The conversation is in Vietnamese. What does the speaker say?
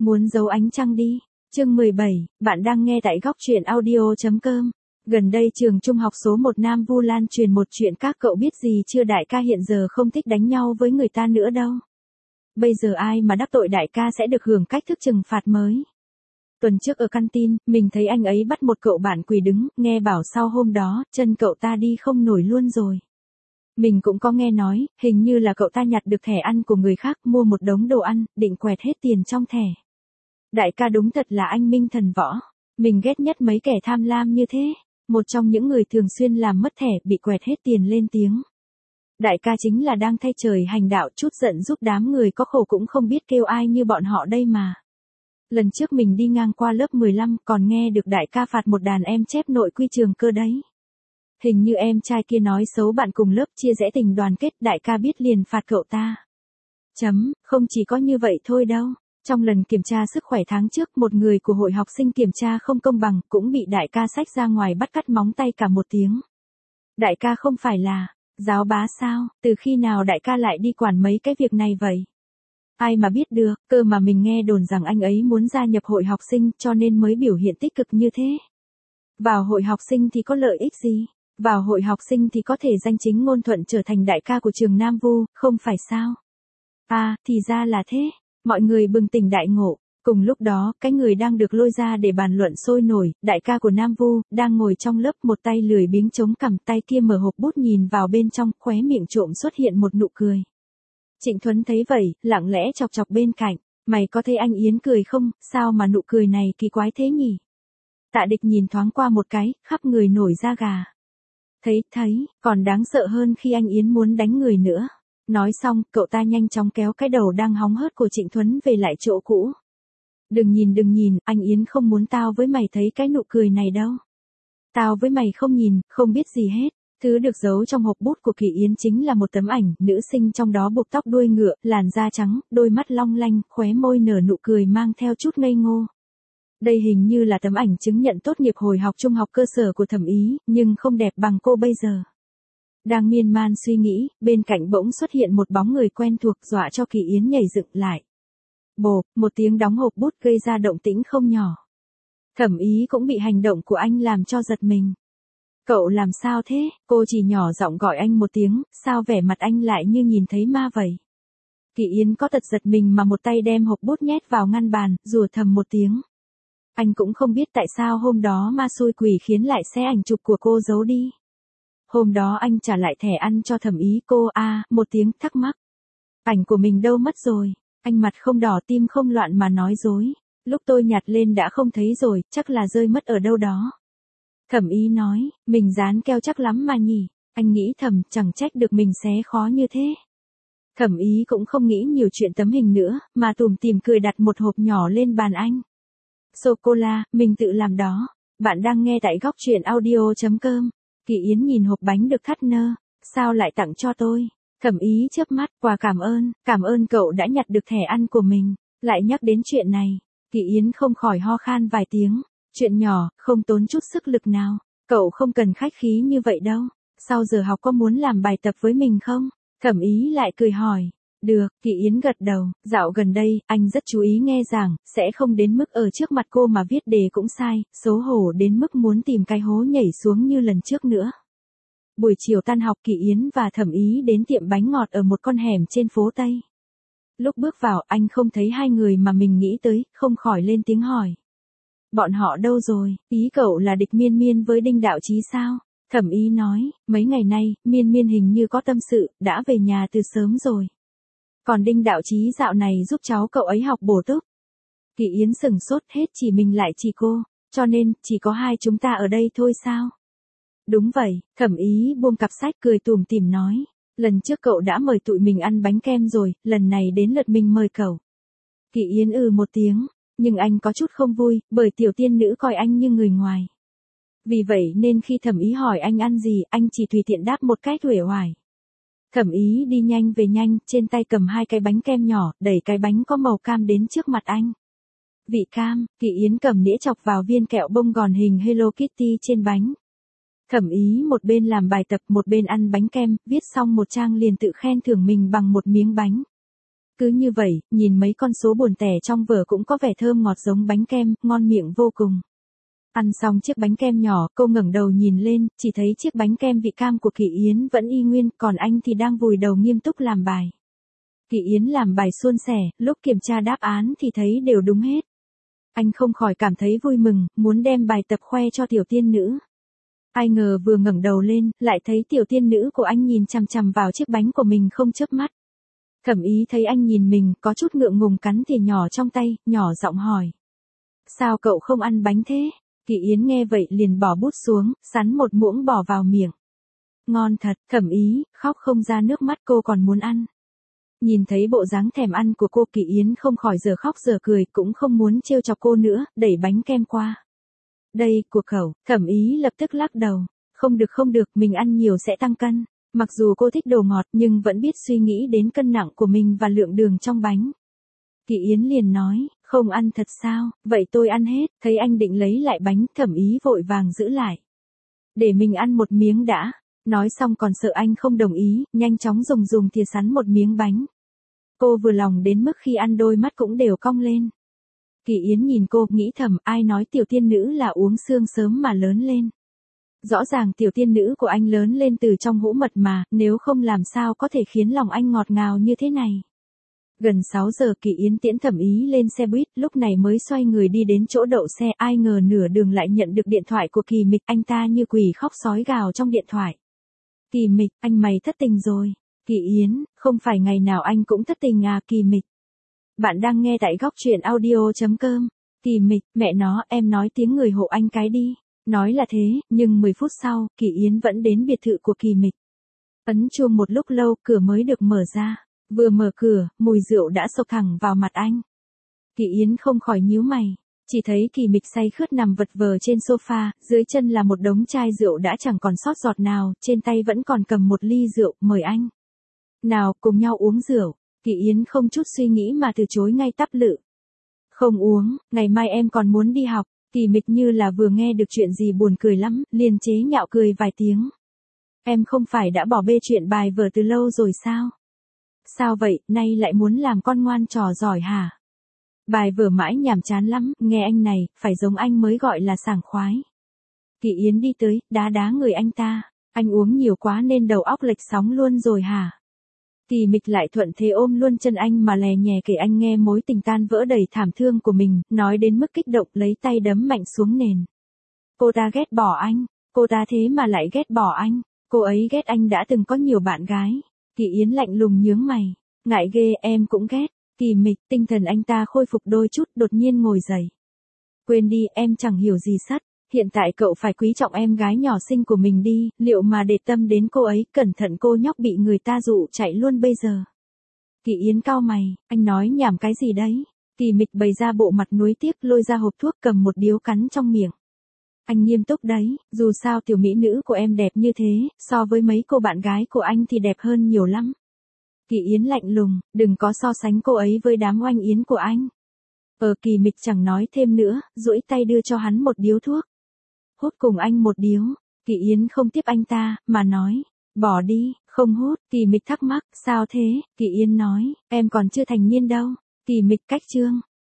Muốn giấu ánh trăng đi. Chương 17, bạn đang nghe tại góc truyện audio.com. Gần đây trường trung học số 1 Nam Vu lan truyền một chuyện các cậu biết gì chưa, đại ca hiện giờ không thích đánh nhau với người ta nữa đâu. Bây giờ ai mà đắc tội đại ca sẽ được hưởng cách thức trừng phạt mới. Tuần trước ở căn tin, mình thấy anh ấy bắt một cậu bạn quỳ đứng, nghe bảo sau hôm đó, chân cậu ta đi không nổi luôn rồi. Mình cũng có nghe nói, hình như là cậu ta nhặt được thẻ ăn của người khác, mua một đống đồ ăn, định quẹt hết tiền trong thẻ. Đại ca đúng thật là anh minh thần võ. Mình ghét nhất mấy kẻ tham lam như thế. Một trong những người thường xuyên làm mất thẻ, bị quẹt hết tiền lên tiếng. Đại ca chính là đang thay trời hành đạo, chút giận giúp đám người có khổ cũng không biết kêu ai như bọn họ đây mà. Lần trước mình đi ngang qua lớp 15 còn nghe được đại ca phạt một đàn em chép nội quy trường cơ đấy. Hình như em trai kia nói xấu bạn cùng lớp, chia rẽ tình đoàn kết, đại ca biết liền phạt cậu ta. Không chỉ có như vậy thôi đâu. Trong lần kiểm tra sức khỏe tháng trước, một người của hội học sinh kiểm tra không công bằng, cũng bị đại ca xách ra ngoài bắt cắt móng tay cả 1 tiếng. Đại ca không phải là giáo bá sao, từ khi nào đại ca lại đi quản mấy cái việc này vậy? Ai mà biết được, cơ mà mình nghe đồn rằng anh ấy muốn gia nhập hội học sinh cho nên mới biểu hiện tích cực như thế. Vào hội học sinh thì có lợi ích gì? Vào hội học sinh thì có thể danh chính ngôn thuận trở thành đại ca của trường Nam Vu, không phải sao? À, thì ra là thế. Mọi người bừng tỉnh đại ngộ. Cùng lúc đó, cái người đang được lôi ra để bàn luận sôi nổi, đại ca của Nam Vu, đang ngồi trong lớp, một tay lười biếng chống cằm, tay kia mở hộp bút nhìn vào bên trong, khóe miệng trộm xuất hiện một nụ cười. Trịnh Thuấn thấy vậy, lặng lẽ chọc chọc bên cạnh, mày có thấy anh Yến cười không, sao mà nụ cười này kỳ quái thế nhỉ? Tạ Địch nhìn thoáng qua một cái, khắp người nổi da gà. Thấy, còn đáng sợ hơn khi anh Yến muốn đánh người nữa. Nói xong, cậu ta nhanh chóng kéo cái đầu đang hóng hớt của Trịnh Thuấn về lại chỗ cũ. Đừng nhìn, anh Yến không muốn tao với mày thấy cái nụ cười này đâu. Tao với mày không nhìn, không biết gì hết. Thứ được giấu trong hộp bút của Kỳ Yến chính là một tấm ảnh, nữ sinh trong đó buộc tóc đuôi ngựa, làn da trắng, đôi mắt long lanh, khóe môi nở nụ cười mang theo chút ngây ngô. Đây hình như là tấm ảnh chứng nhận tốt nghiệp hồi học trung học cơ sở của Thẩm Ý, nhưng không đẹp bằng cô bây giờ. Đang miên man suy nghĩ, bên cạnh bỗng xuất hiện một bóng người quen thuộc, dọa cho Kỳ Yến nhảy dựng lại. Bộp, một tiếng đóng hộp bút gây ra động tĩnh không nhỏ. Thẩm Ý cũng bị hành động của anh làm cho giật mình. Cậu làm sao thế? Cô chỉ nhỏ giọng gọi anh một tiếng, sao vẻ mặt anh lại như nhìn thấy ma vậy? Kỳ Yến có tật giật mình mà một tay đem hộp bút nhét vào ngăn bàn, rủa thầm một tiếng. Anh cũng không biết tại sao hôm đó ma xui quỷ khiến lại xé ảnh chụp của cô giấu đi. Hôm đó anh trả lại thẻ ăn cho Thẩm Ý, cô một tiếng thắc mắc. Ảnh của mình đâu mất rồi? Anh mặt không đỏ tim không loạn mà nói dối. Lúc tôi nhặt lên đã không thấy rồi, chắc là rơi mất ở đâu đó. Thẩm Ý nói, mình dán keo chắc lắm mà nhỉ. Anh nghĩ thầm, chẳng trách được mình xé khó như thế. Thẩm Ý cũng không nghĩ nhiều chuyện tấm hình nữa, mà tủm tỉm cười đặt một hộp nhỏ lên bàn anh. Sô-cô-la, mình tự làm đó. Bạn đang nghe tại góc truyện audio.com. Kỳ Yến nhìn hộp bánh được thắt nơ. Sao lại tặng cho tôi? Thẩm Ý chớp mắt, quà cảm ơn cậu đã nhặt được thẻ ăn của mình. Lại nhắc đến chuyện này, Kỳ Yến không khỏi ho khan vài tiếng. Chuyện nhỏ, không tốn chút sức lực nào. Cậu không cần khách khí như vậy đâu. Sau giờ học có muốn làm bài tập với mình không? Thẩm Ý lại cười hỏi. Được, Kỳ Yến gật đầu. Dạo gần đây, anh rất chú ý nghe giảng, sẽ không đến mức ở trước mặt cô mà viết đề cũng sai, xấu hổ đến mức muốn tìm cái hố nhảy xuống như lần trước nữa. Buổi chiều tan học, Kỳ Yến và Thẩm Ý đến tiệm bánh ngọt ở một con hẻm trên phố Tây. Lúc bước vào, anh không thấy hai người mà mình nghĩ tới, không khỏi lên tiếng hỏi. Bọn họ đâu rồi? Ý cậu là địch Miên Miên với Đinh Đạo Chí sao? Thẩm Ý nói, mấy ngày nay, Miên Miên hình như có tâm sự, đã về nhà từ sớm rồi. Còn Đinh Đạo Chí dạo này giúp cháu cậu ấy học bổ túc. Kỳ Yến sừng sốt, hết chỉ mình lại chỉ cô, cho nên, chỉ có hai chúng ta ở đây thôi sao? Đúng vậy, Thẩm Ý buông cặp sách cười tủm tỉm nói. Lần trước cậu đã mời tụi mình ăn bánh kem rồi, lần này đến lượt mình mời cậu. Kỳ Yến một tiếng, nhưng anh có chút không vui, bởi tiểu tiên nữ coi anh như người ngoài. Vì vậy nên khi Thẩm Ý hỏi anh ăn gì, anh chỉ tùy tiện đáp một cách uể oải. Thẩm Ý đi nhanh về nhanh, trên tay cầm 2 cái bánh kem nhỏ, đẩy cái bánh có màu cam đến trước mặt anh. Vị cam, Kỳ Yến cầm nĩa chọc vào viên kẹo bông gòn hình Hello Kitty trên bánh. Thẩm Ý một bên làm bài tập một bên ăn bánh kem, viết xong một trang liền tự khen thưởng mình bằng một miếng bánh. Cứ như vậy, nhìn mấy con số buồn tẻ trong vở cũng có vẻ thơm ngọt giống bánh kem, ngon miệng vô cùng. Ăn xong chiếc bánh kem nhỏ, cô ngẩng đầu nhìn lên, chỉ thấy chiếc bánh kem vị cam của Kỳ Yến vẫn y nguyên, còn anh thì đang vùi đầu nghiêm túc làm bài. Kỳ Yến làm bài suôn sẻ, lúc kiểm tra đáp án thì thấy đều đúng hết. Anh không khỏi cảm thấy vui mừng, muốn đem bài tập khoe cho tiểu tiên nữ. Ai ngờ vừa ngẩng đầu lên, lại thấy tiểu tiên nữ của anh nhìn chằm chằm vào chiếc bánh của mình không chớp mắt. Thẩm Ý thấy anh nhìn mình, có chút ngượng ngùng cắn thìa nhỏ trong tay, nhỏ giọng hỏi. Sao cậu không ăn bánh thế? Kỳ Yến nghe vậy liền bỏ bút xuống, sắn một muỗng bỏ vào miệng. Ngon thật, Thẩm Ý, khóc không ra nước mắt cô còn muốn ăn. Nhìn thấy bộ dáng thèm ăn của cô, Kỳ Yến không khỏi giờ khóc giờ cười, cũng không muốn trêu chọc cô nữa, đẩy bánh kem qua. Đây, của cậu, Thẩm Ý lập tức lắc đầu. Không được, mình ăn nhiều sẽ tăng cân. Mặc dù cô thích đồ ngọt nhưng vẫn biết suy nghĩ đến cân nặng của mình và lượng đường trong bánh. Kỳ Yến liền nói, không ăn thật sao, vậy tôi ăn hết. Thấy anh định lấy lại bánh, Thẩm Ý vội vàng giữ lại. Để mình ăn một miếng đã. Nói xong còn sợ anh không đồng ý, nhanh chóng dùng thìa sắn một miếng bánh. Cô vừa lòng đến mức khi ăn đôi mắt cũng đều cong lên. Kỳ Yến nhìn cô, nghĩ thầm, ai nói tiểu tiên nữ là uống sương sớm mà lớn lên. Rõ ràng tiểu tiên nữ của anh lớn lên từ trong hũ mật mà, nếu không làm sao có thể khiến lòng anh ngọt ngào như thế này. Gần 6 giờ Kỳ Yến tiễn Thẩm Ý lên xe buýt, lúc này mới xoay người đi đến chỗ đậu xe, ai ngờ nửa đường lại nhận được điện thoại của Kỳ Mịch, anh ta như quỷ khóc sói gào trong điện thoại. Kỳ Mịch, anh mày thất tình rồi. Kỳ Yến, không phải ngày nào anh cũng thất tình à Kỳ Mịch. Bạn đang nghe tại góc truyện audio.com. Kỳ Mịch, mẹ nó, em nói tiếng người hộ anh cái đi. Nói là thế, nhưng 10 phút sau, Kỳ Yến vẫn đến biệt thự của Kỳ Mịch. Ấn chuông một lúc lâu, cửa mới được mở ra. Vừa mở cửa, mùi rượu đã xộc thẳng vào mặt anh. Kỳ Yến không khỏi nhíu mày. Chỉ thấy Kỳ Mịch say khướt nằm vật vờ trên sofa, dưới chân là một đống chai rượu đã chẳng còn sót giọt nào, trên tay vẫn còn cầm một ly rượu, mời anh. Nào, cùng nhau uống rượu. Kỳ Yến không chút suy nghĩ mà từ chối ngay tắp lự. Không uống, ngày mai em còn muốn đi học. Kỳ Mịch như là vừa nghe được chuyện gì buồn cười lắm, liền chế nhạo cười vài tiếng. Em không phải đã bỏ bê chuyện bài vở từ lâu rồi sao? Sao vậy, nay lại muốn làm con ngoan trò giỏi hả? Bài vở mãi nhàm chán lắm, nghe anh này, phải giống anh mới gọi là sảng khoái. Kỳ Yến đi tới, đá người anh ta. Anh uống nhiều quá nên đầu óc lệch sóng luôn rồi hả? Kỳ Mịch lại thuận thế ôm luôn chân anh mà lè nhè kể anh nghe mối tình tan vỡ đầy thảm thương của mình, nói đến mức kích động lấy tay đấm mạnh xuống nền. Cô ta ghét bỏ anh, cô ta thế mà lại ghét bỏ anh, cô ấy ghét anh đã từng có nhiều bạn gái. Kỳ Yến lạnh lùng nhướng mày, ngại ghê em cũng ghét. Kỳ Mịch, tinh thần anh ta khôi phục đôi chút, đột nhiên ngồi dậy. Quên đi, em chẳng hiểu gì sắt. Hiện tại cậu phải quý trọng em gái nhỏ xinh của mình đi, liệu mà để tâm đến cô ấy, cẩn thận cô nhóc bị người ta dụ chạy luôn bây giờ. Kỳ Yến cau mày, anh nói nhảm cái gì đấy? Kỳ Mịch bày ra bộ mặt nuối tiếc, lôi ra hộp thuốc cầm một điếu cắn trong miệng. Anh nghiêm túc đấy, dù sao tiểu mỹ nữ của em đẹp như thế, so với mấy cô bạn gái của anh thì đẹp hơn nhiều lắm. Kỳ Yến lạnh lùng, đừng có so sánh cô ấy với đám oanh yến của anh. Kỳ Mịch chẳng nói thêm nữa, duỗi tay đưa cho hắn một điếu thuốc. Hút cùng anh một điếu. Kỳ Yến không tiếp anh ta, mà nói, bỏ đi, không hút. Kỳ Mịch thắc mắc, sao thế? Kỳ Yến nói, em còn chưa thành niên đâu. Kỳ Mịch cách chương.